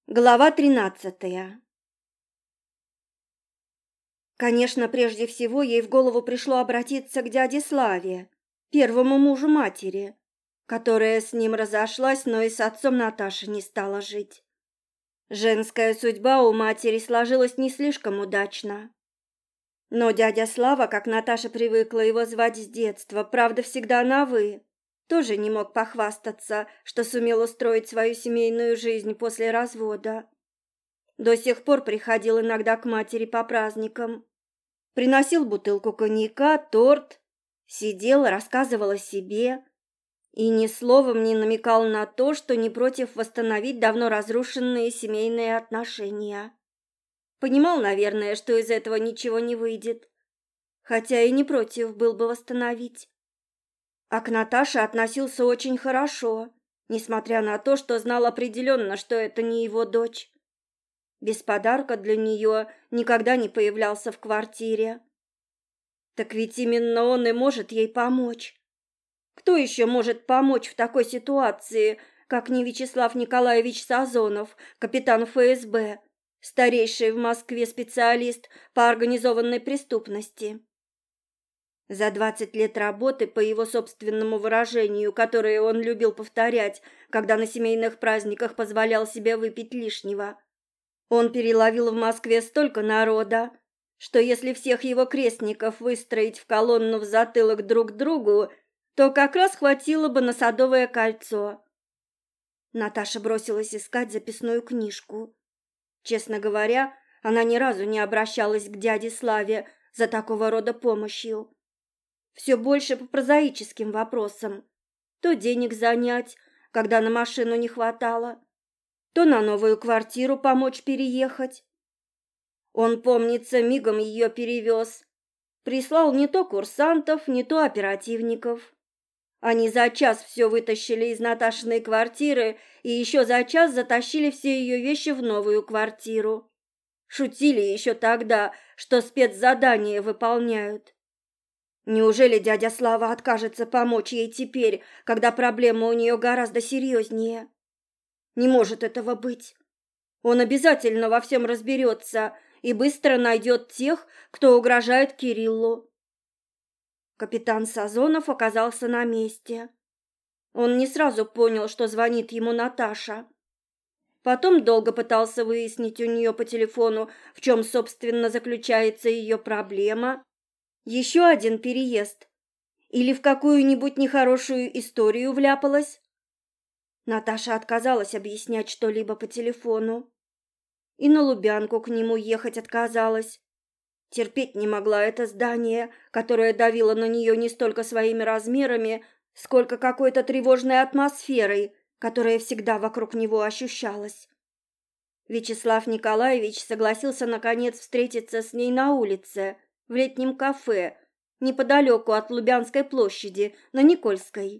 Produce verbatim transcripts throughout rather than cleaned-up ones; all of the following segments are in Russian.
Глава тринадцатая. Конечно, прежде всего ей в голову пришло обратиться к дяде Славе, первому мужу матери, которая с ним разошлась, но и с отцом Наташи не стала жить. Женская судьба у матери сложилась не слишком удачно. Но дядя Слава, как Наташа привыкла его звать с детства, правда, всегда на «вы», тоже не мог похвастаться, что сумел устроить свою семейную жизнь после развода. До сих пор приходил иногда к матери по праздникам. Приносил бутылку коньяка, торт, сидел, рассказывал о себе и ни словом не намекал на то, что не против восстановить давно разрушенные семейные отношения. Понимал, наверное, что из этого ничего не выйдет, хотя и не против был бы восстановить. А к Наташе относился очень хорошо, несмотря на то, что знал определенно, что это не его дочь. Без подарка для нее никогда не появлялся в квартире. Так ведь именно он и может ей помочь. Кто еще может помочь в такой ситуации, как не Вячеслав Николаевич Сазонов, капитан эф эс бэ, старейший в Москве специалист по организованной преступности? За двадцать лет работы, по его собственному выражению, которое он любил повторять, когда на семейных праздниках позволял себе выпить лишнего, он переловил в Москве столько народа, что если всех его крестников выстроить в колонну в затылок друг к другу, то как раз хватило бы на Садовое кольцо. Наташа бросилась искать записную книжку. Честно говоря, она ни разу не обращалась к дяде Славе за такого рода помощью. Все больше по прозаическим вопросам. То денег занять, когда на машину не хватало, то на новую квартиру помочь переехать. Он, помнится, мигом ее перевез. Прислал не то курсантов, не то оперативников. Они за час все вытащили из Наташиной квартиры и еще за час затащили все ее вещи в новую квартиру. Шутили еще тогда, что спецзадания выполняют. Неужели дядя Слава откажется помочь ей теперь, когда проблема у нее гораздо серьезнее? Не может этого быть. Он обязательно во всем разберется и быстро найдет тех, кто угрожает Кириллу. Капитан Сазонов оказался на месте. Он не сразу понял, что звонит ему Наташа. Потом долго пытался выяснить у нее по телефону, в чем, собственно, заключается ее проблема. Еще один переезд. Или в какую-нибудь нехорошую историю вляпалась. Наташа отказалась объяснять что-либо по телефону. И на Лубянку к нему ехать отказалась. Терпеть не могла это здание, которое давило на нее не столько своими размерами, сколько какой-то тревожной атмосферой, которая всегда вокруг него ощущалась. Вячеслав Николаевич согласился наконец встретиться с ней на улице, в летнем кафе, неподалеку от Лубянской площади, на Никольской.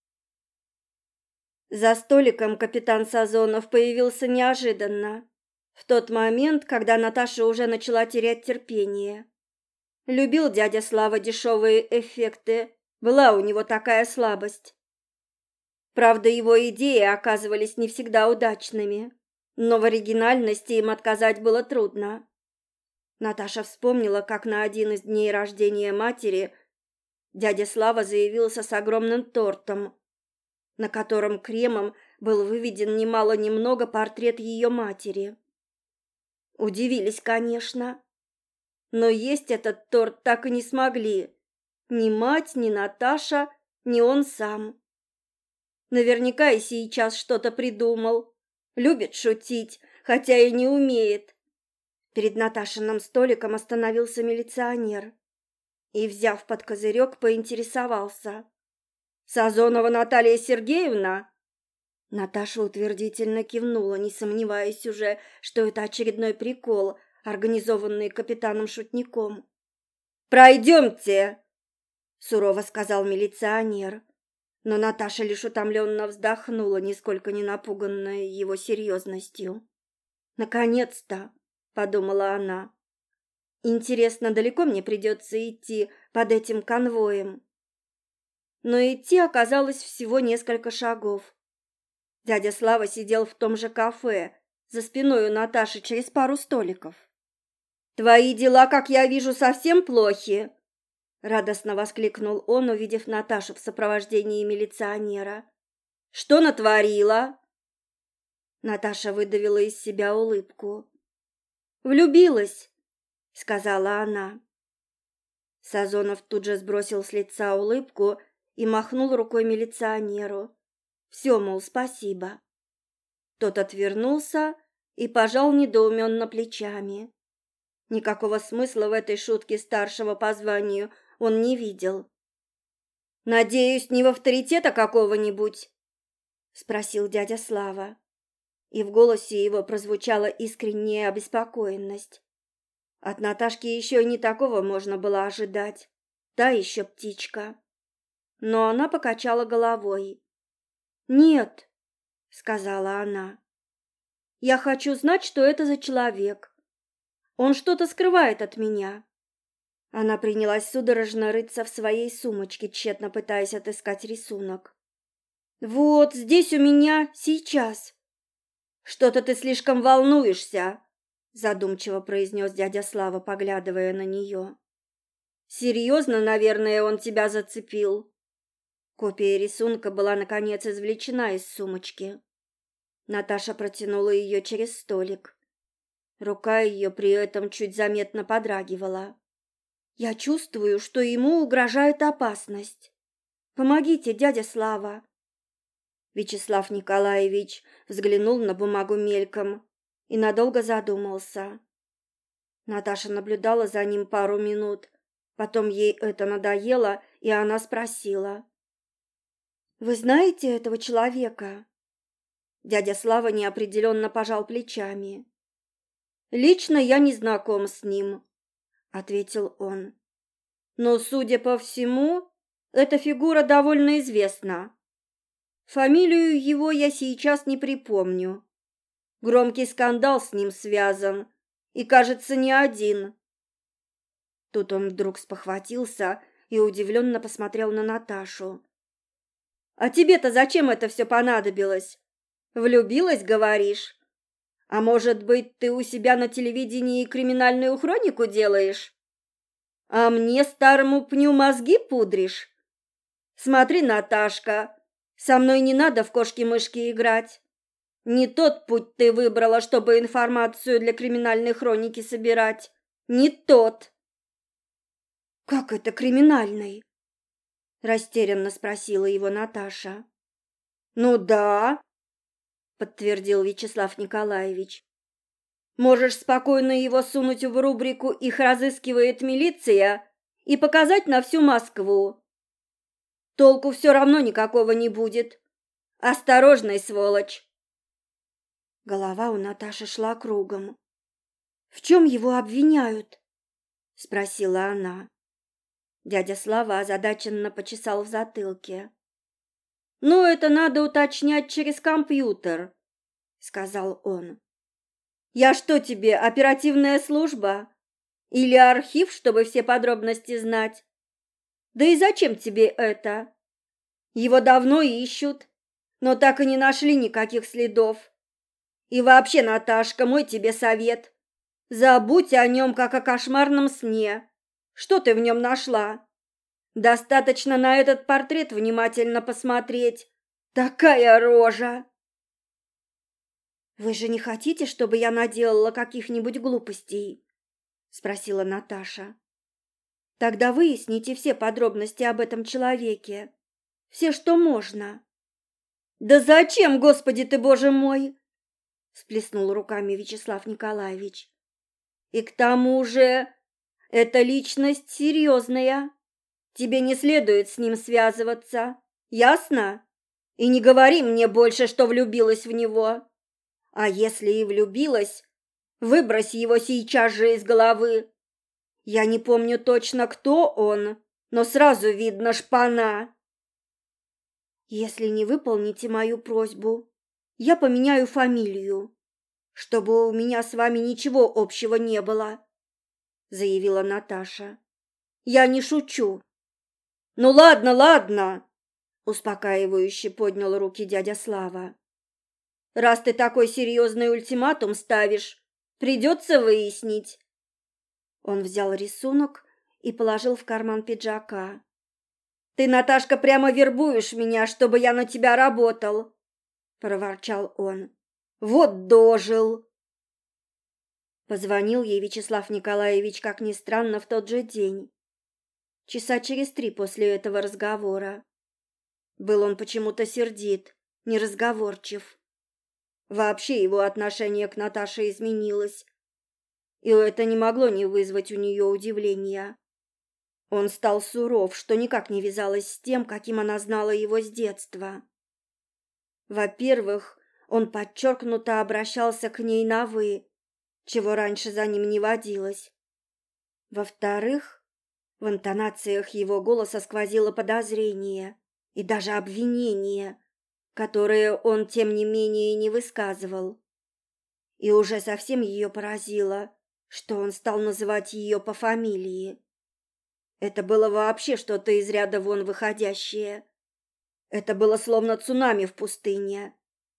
За столиком капитан Сазонов появился неожиданно, в тот момент, когда Наташа уже начала терять терпение. Любил дядя Слава дешевые эффекты, была у него такая слабость. Правда, его идеи оказывались не всегда удачными, но в оригинальности им отказать было трудно. Наташа вспомнила, как на один из дней рождения матери дядя Слава заявился с огромным тортом, на котором кремом был выведен немало-немного портрет ее матери. Удивились, конечно, но есть этот торт так и не смогли. Ни мать, ни Наташа, ни он сам. Наверняка и сейчас что-то придумал. Любит шутить, хотя и не умеет. Перед Наташиным столиком остановился милиционер и, взяв под козырек, поинтересовался: «Сазонова Наталья Сергеевна?» Наташа утвердительно кивнула, не сомневаясь уже, что это очередной прикол, организованный капитаном-шутником. «Пройдемте!» — сурово сказал милиционер. Но Наташа лишь утомленно вздохнула, нисколько не напуганная его серьезностью. «Наконец-то!» — подумала она. «Интересно, далеко мне придется идти под этим конвоем?» Но идти оказалось всего несколько шагов. Дядя Слава сидел в том же кафе, за спиной у Наташи через пару столиков. «Твои дела, как я вижу, совсем плохи!» Радостно воскликнул он, увидев Наташу в сопровождении милиционера. «Что натворила?» Наташа выдавила из себя улыбку. «Влюбилась», — сказала она. Сазонов тут же сбросил с лица улыбку и махнул рукой милиционеру. «Все, мол, спасибо». Тот отвернулся и пожал недоуменно плечами. Никакого смысла в этой шутке старшего по званию он не видел. «Надеюсь, не в авторитета какого-нибудь?» — спросил дядя Слава. И в голосе его прозвучала искренняя обеспокоенность. От Наташки еще и не такого можно было ожидать. Та еще птичка. Но она покачала головой. «Нет», — сказала она. «Я хочу знать, что это за человек. Он что-то скрывает от меня». Она принялась судорожно рыться в своей сумочке, тщетно пытаясь отыскать рисунок. «Вот здесь у меня сейчас». «Что-то ты слишком волнуешься», — задумчиво произнес дядя Слава, поглядывая на нее. «Серьезно, наверное, он тебя зацепил?» Копия рисунка была, наконец, извлечена из сумочки. Наташа протянула ее через столик. Рука ее при этом чуть заметно подрагивала. «Я чувствую, что ему угрожает опасность. Помогите, дядя Слава!» Вячеслав Николаевич взглянул на бумагу мельком и надолго задумался. Наташа наблюдала за ним пару минут, потом ей это надоело, и она спросила: «Вы знаете этого человека?» Дядя Слава неопределенно пожал плечами. «Лично я не знаком с ним», — ответил он. «Но, судя по всему, эта фигура довольно известна. Фамилию его я сейчас не припомню. Громкий скандал с ним связан, и, кажется, не один». Тут он вдруг спохватился и удивленно посмотрел на Наташу. «А тебе-то зачем это все понадобилось? Влюбилась, говоришь? А может быть, ты у себя на телевидении криминальную хронику делаешь? А мне, старому пню, мозги пудришь? Смотри, Наташка, со мной не надо в кошки-мышки играть. Не тот путь ты выбрала, чтобы информацию для криминальной хроники собирать. Не тот». «Как это криминальный?» — растерянно спросила его Наташа. «Ну да», — подтвердил Вячеслав Николаевич. «Можешь спокойно его сунуть в рубрику «Их разыскивает милиция» и показать на всю Москву. Толку все равно никакого не будет. Осторожный, сволочь!» Голова у Наташи шла кругом. «В чем его обвиняют?» — спросила она. Дядя Слава озадаченно почесал в затылке. «Ну, это надо уточнять через компьютер», — сказал он. «Я что тебе, оперативная служба? Или архив, чтобы все подробности знать? Да и зачем тебе это? Его давно ищут, но так и не нашли никаких следов. И вообще, Наташка, мой тебе совет. Забудь о нем, как о кошмарном сне. Что ты в нем нашла? Достаточно на этот портрет внимательно посмотреть. Такая рожа!» «Вы же не хотите, чтобы я наделала каких-нибудь глупостей?» — спросила Наташа. «Тогда выясните все подробности об этом человеке. Все, что можно». «Да зачем, Господи ты, Боже мой!» — всплеснул руками Вячеслав Николаевич. «И к тому же, эта личность серьезная. Тебе не следует с ним связываться, ясно? И не говори мне больше, что влюбилась в него. А если и влюбилась, выбрось его сейчас же из головы. Я не помню точно, кто он, но сразу видно шпана». «Если не выполните мою просьбу, я поменяю фамилию, чтобы у меня с вами ничего общего не было», — заявила Наташа. «Я не шучу». «Ну ладно, ладно», — успокаивающе поднял руки дядя Слава. Раз ты такой серьезный ультиматум ставишь, придется выяснить». Он взял рисунок и положил в карман пиджака. «Ты, Наташка, прямо вербуешь меня, чтобы я на тебя работал», — проворчал он. «Вот дожил». Позвонил ей Вячеслав Николаевич, как ни странно, в тот же день. Часа через три после этого разговора. Был он почему-то сердит, неразговорчив. Вообще его отношение к Наташе изменилось, и это не могло не вызвать у нее удивления. Он стал суров, что никак не вязалось с тем, каким она знала его с детства. Во-первых, он подчеркнуто обращался к ней на «вы», чего раньше за ним не водилось. Во-вторых, в интонациях его голоса сквозило подозрение и даже обвинение, которые он, тем не менее, не высказывал. И уже совсем ее поразило, что он стал называть ее по фамилии. Это было вообще что-то из ряда вон выходящее. Это было словно цунами в пустыне.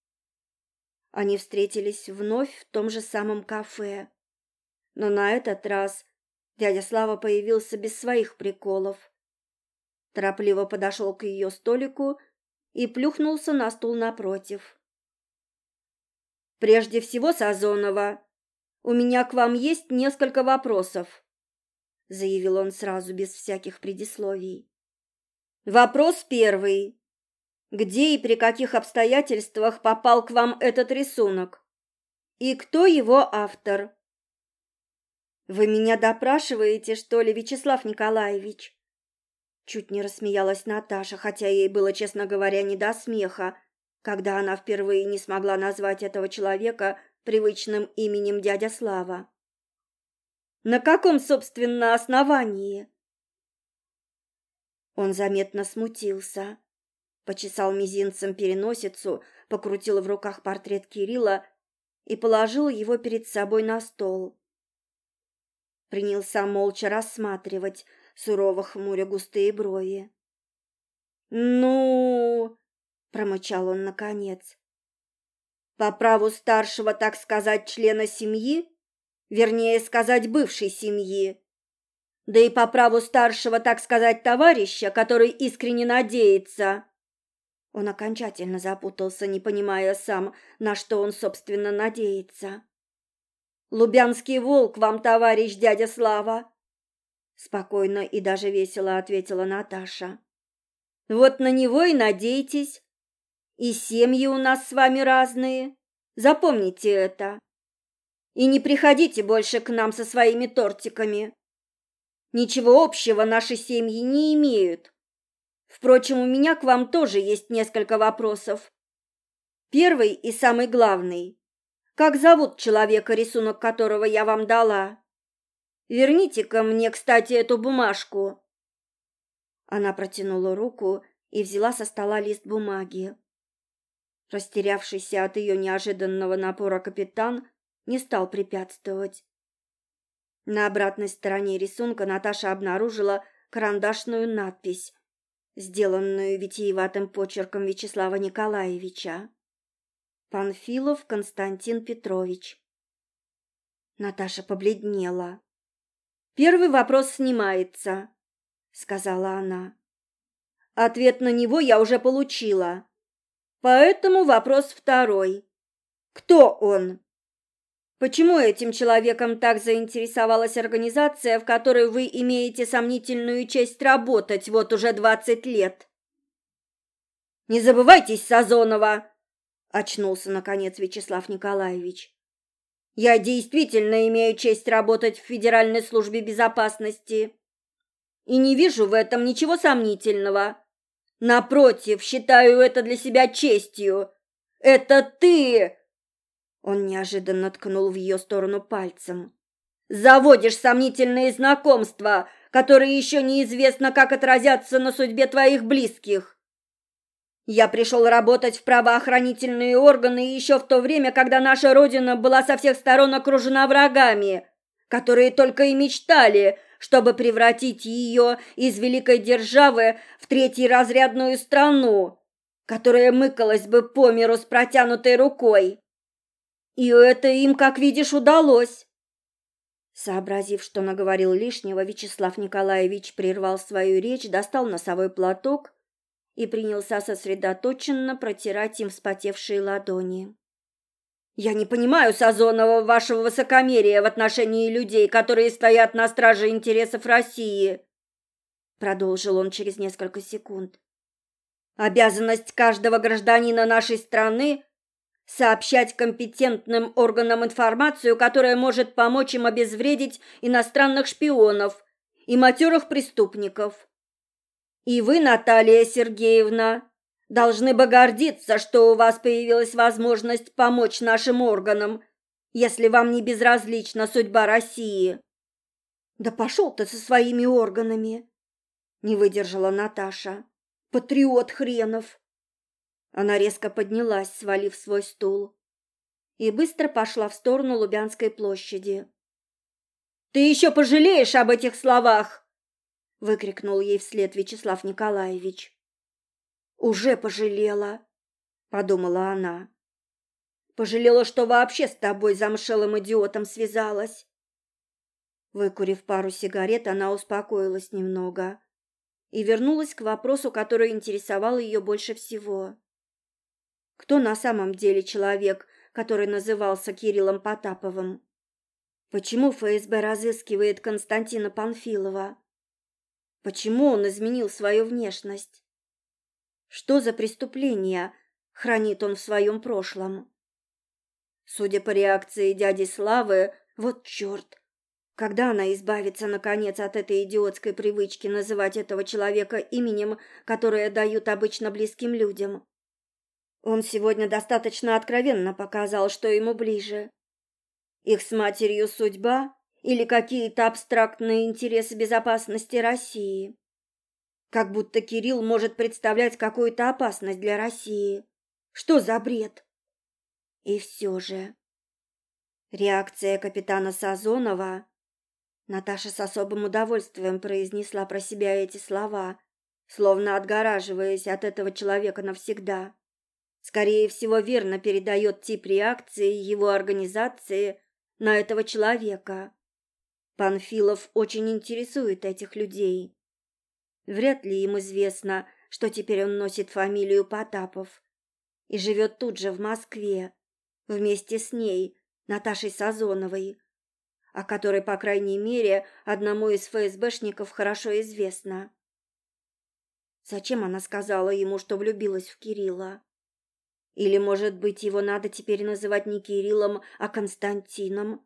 Они встретились вновь в том же самом кафе. Но на этот раз дядя Слава появился без своих приколов. Торопливо подошел к ее столику и плюхнулся на стул напротив. «Прежде всего, Сазонова, у меня к вам есть несколько вопросов», — заявил он сразу без всяких предисловий. «Вопрос первый. Где и при каких обстоятельствах попал к вам этот рисунок? И кто его автор?» «Вы меня допрашиваете, что ли, Вячеслав Николаевич?» Чуть не рассмеялась Наташа, хотя ей было, честно говоря, не до смеха, когда она впервые не смогла назвать этого человека привычным именем дядя Слава. «На каком, собственно, основании?» Он заметно смутился, почесал мизинцем переносицу, покрутил в руках портрет Кирилла и положил его перед собой на стол. Принялся молча рассматривать, сурово хмуря густые брови. «Ну...» — промычал он наконец. «По праву старшего, так сказать, члена семьи, вернее сказать, бывшей семьи, да и по праву старшего, так сказать, товарища, который искренне надеется...» Он окончательно запутался, не понимая сам, на что он, собственно, надеется. «Лубянский волк вам, товарищ дядя Слава!» Спокойно и даже весело ответила Наташа. «Вот на него и надейтесь. И семьи у нас с вами разные. Запомните это. И не приходите больше к нам со своими тортиками. Ничего общего наши семьи не имеют. Впрочем, у меня к вам тоже есть несколько вопросов. Первый и самый главный. Как зовут человека, рисунок которого я вам дала? Верните-ка мне, кстати, эту бумажку». Она протянула руку и взяла со стола лист бумаги. Растерявшийся от ее неожиданного напора капитан не стал препятствовать. На обратной стороне рисунка Наташа обнаружила карандашную надпись, сделанную витиеватым почерком Вячеслава Николаевича. «Панфилов Константин Петрович». Наташа побледнела. «Первый вопрос снимается», — сказала она. «Ответ на него я уже получила. Поэтому вопрос второй. Кто он? Почему этим человеком так заинтересовалась организация, в которой вы имеете сомнительную честь работать вот уже двадцать лет?» «Не забывайтесь, Сазонова!» — очнулся, наконец, Вячеслав Николаевич. «Я действительно имею честь работать в Федеральной службе безопасности и не вижу в этом ничего сомнительного. Напротив, считаю это для себя честью. Это ты!» Он неожиданно ткнул в ее сторону пальцем. «Заводишь сомнительные знакомства, которые еще неизвестно, как отразятся на судьбе твоих близких. Я пришел работать в правоохранительные органы еще в то время, когда наша Родина была со всех сторон окружена врагами, которые только и мечтали, чтобы превратить ее из великой державы в третьеразрядную страну, которая мыкалась бы по миру с протянутой рукой. И это им, как видишь, удалось. Сообразив, что наговорил лишнего, Вячеслав Николаевич прервал свою речь, достал носовой платок и принялся сосредоточенно протирать им вспотевшие ладони. «Я не понимаю, Сазонова, вашего высокомерия в отношении людей, которые стоят на страже интересов России», продолжил он через несколько секунд. «Обязанность каждого гражданина нашей страны сообщать компетентным органам информацию, которая может помочь им обезвредить иностранных шпионов и матерых преступников. И вы, Наталья Сергеевна, должны бы гордиться, что у вас появилась возможность помочь нашим органам, если вам не безразлична судьба России». «Да пошел ты со своими органами!» — не выдержала Наташа. «Патриот хренов!» Она резко поднялась, свалив свой стул, и быстро пошла в сторону Лубянской площади. «Ты еще пожалеешь об этих словах!» — выкрикнул ей вслед Вячеслав Николаевич. «Уже пожалела», — подумала она. «Пожалела, что вообще с тобой, замшелым идиотом, связалась». Выкурив пару сигарет, она успокоилась немного и вернулась к вопросу, который интересовал ее больше всего. Кто на самом деле человек, который назывался Кириллом Потаповым? Почему ФСБ разыскивает Константина Панфилова? Почему он изменил свою внешность? Что за преступления хранит он в своем прошлом? Судя по реакции дяди Славы, вот черт, когда она избавится, наконец, от этой идиотской привычки называть этого человека именем, которое дают обычно близким людям? Он сегодня достаточно откровенно показал, что ему ближе. Их с матерью судьба или какие-то абстрактные интересы безопасности России. Как будто Кирилл может представлять какую-то опасность для России. Что за бред? И все же... Реакция капитана Сазонова... Наташа с особым удовольствием произнесла про себя эти слова, словно отгораживаясь от этого человека навсегда. Скорее всего, верно передает тип реакции его организации на этого человека. Панфилов очень интересует этих людей. Вряд ли им известно, что теперь он носит фамилию Потапов и живет тут же в Москве, вместе с ней, Наташей Сазоновой, о которой, по крайней мере, одному из ФСБшников хорошо известно. Зачем она сказала ему, что влюбилась в Кирилла? Или, может быть, его надо теперь называть не Кириллом, а Константином?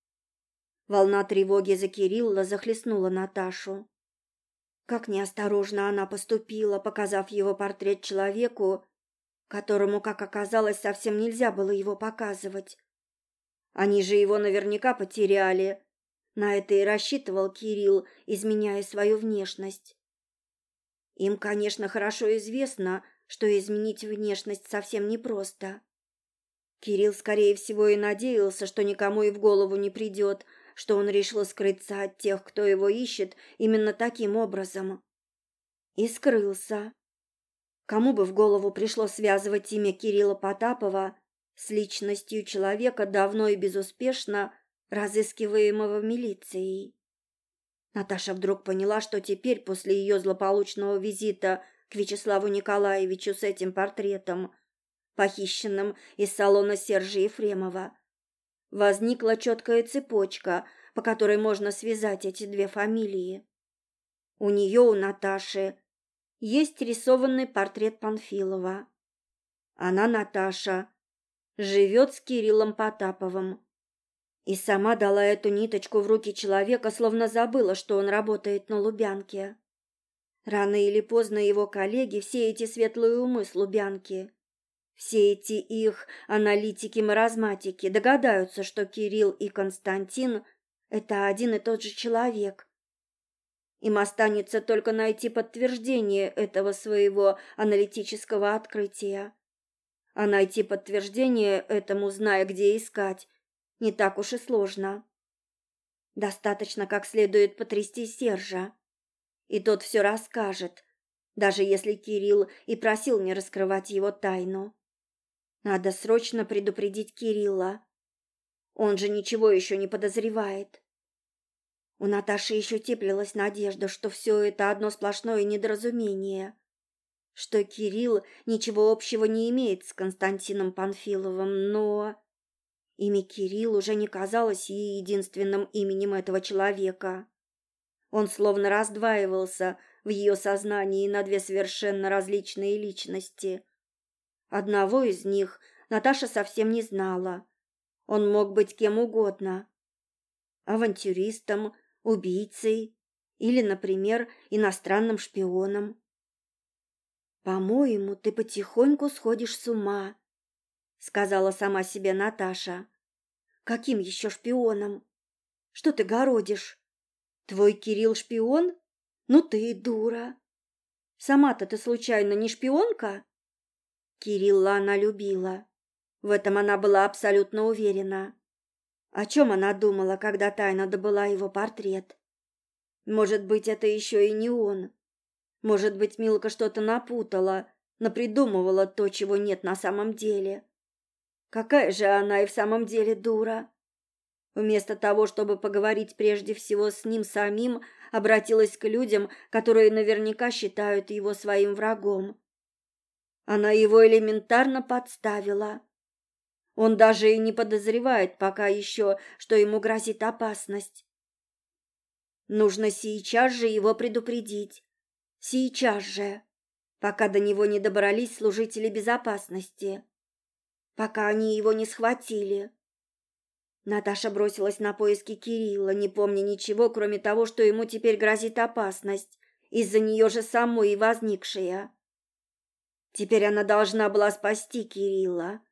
Волна тревоги за Кирилла захлестнула Наташу. Как неосторожно она поступила, показав его портрет человеку, которому, как оказалось, совсем нельзя было его показывать. Они же его наверняка потеряли. На это и рассчитывал Кирилл, изменяя свою внешность. Им, конечно, хорошо известно, что изменить внешность совсем непросто. Кирилл, скорее всего, и надеялся, что никому и в голову не придет, что он решил скрыться от тех, кто его ищет, именно таким образом. И скрылся. Кому бы в голову пришло связывать имя Кирилла Потапова с личностью человека, давно и безуспешно разыскиваемого милицией? Наташа вдруг поняла, что теперь, после ее злополучного визита к Вячеславу Николаевичу с этим портретом, похищенным из салона Сержа Ефремова, возникла четкая цепочка, по которой можно связать эти две фамилии. У нее, у Наташи, есть рисованный портрет Панфилова. Она, Наташа, живет с Кириллом Потаповым. И сама дала эту ниточку в руки человека, словно забыла, что он работает на Лубянке. Рано или поздно его коллеги, все эти светлые умы с Лубянки, все эти их аналитики-маразматики догадаются, что Кирилл и Константин – это один и тот же человек. Им останется только найти подтверждение этого своего аналитического открытия. А найти подтверждение этому, зная, где искать, не так уж и сложно. Достаточно как следует потрясти Сержа, и тот все расскажет, даже если Кирилл и просил не раскрывать его тайну. Надо срочно предупредить Кирилла. Он же ничего еще не подозревает. У Наташи еще теплилась надежда, что все это одно сплошное недоразумение, что Кирилл ничего общего не имеет с Константином Панфиловым, но имя Кирилл уже не казалось ей единственным именем этого человека. Он словно раздваивался в ее сознании на две совершенно различные личности. Одного из них Наташа совсем не знала. Он мог быть кем угодно. Авантюристом, убийцей или, например, иностранным шпионом. «По-моему, ты потихоньку сходишь с ума», — сказала сама себе Наташа. «Каким еще шпионом? Что ты городишь? Твой Кирилл шпион? Ну ты и дура. Сама-то ты случайно не шпионка?» Кирилла она любила. В этом она была абсолютно уверена. О чем она думала, когда тайно добыла его портрет? Может быть, это еще и не он. Может быть, Милка что-то напутала, напридумывала то, чего нет на самом деле. Какая же она и в самом деле дура. Вместо того, чтобы поговорить прежде всего с ним самим, обратилась к людям, которые наверняка считают его своим врагом. Она его элементарно подставила. Он даже и не подозревает пока еще, что ему грозит опасность. Нужно сейчас же его предупредить. Сейчас же, пока до него не добрались служители безопасности, пока они его не схватили. Наташа бросилась на поиски Кирилла, не помня ничего, кроме того, что ему теперь грозит опасность, из-за нее же самой и возникшая. Теперь она должна была спасти Кирилла,